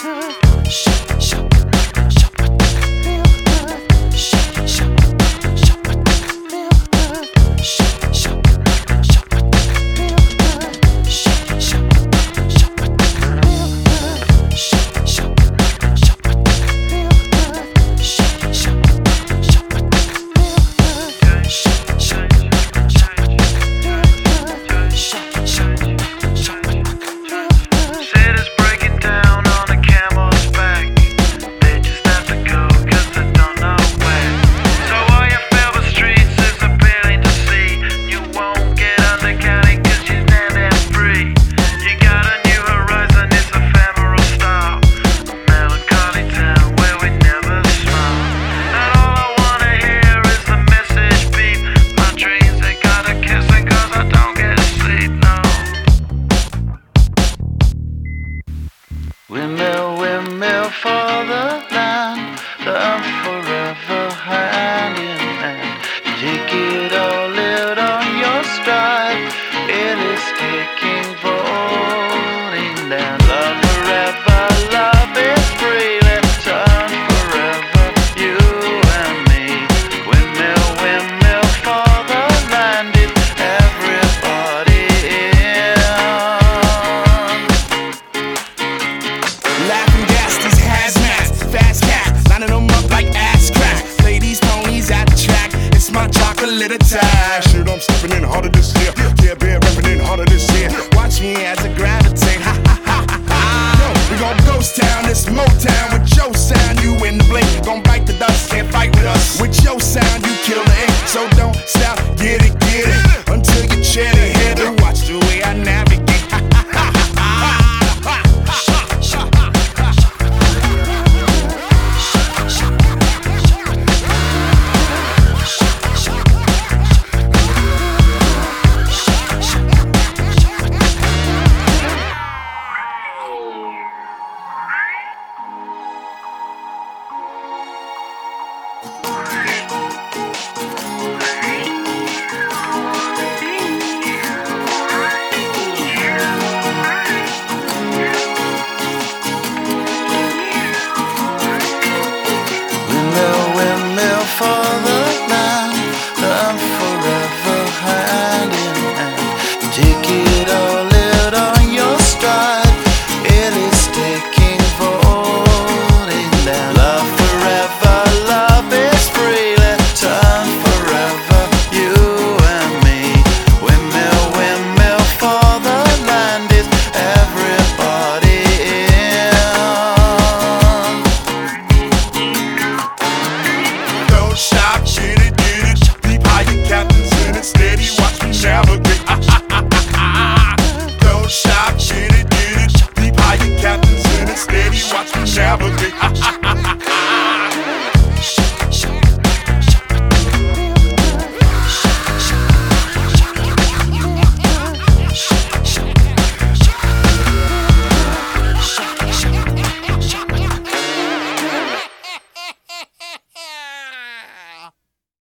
Windmill, windmill for the land, love forever hand in hand. Take it all, live on your stride. It is taking, falling down. Love forever, love is free. Let's turn forever, you and me. Windmill, windmill for the land, is everybody in. Laughing gas, these hazmats, fast cats, lining them up like ass crack. Play these ponies at the track, it's my chocolate attack. Shit, I'm stepping in harder this year. Yeah, bear repping in harder this year. Watch me as I gravitate, ha ha ha ha ha. Yo, we gon' ghost town, this Motown with your sound. You in the blink, gon' bite the dust, can't fight with us. With your sound, you kill the ink, so don't stop, get it, until you chat it, hit it. Watch the way I navigate. For the land, love forever hand in hand. Take it all, live on your stride. It is taking, falling down. Love forever, love is free. Let's turn forever, you and me. Windmill, windmill for the land, is everybody in. Don't stop, get it, deep higher captains in it, steady, watch me navigate. Don't stop, get it, deep higher captains in it, steady, watch me navigate.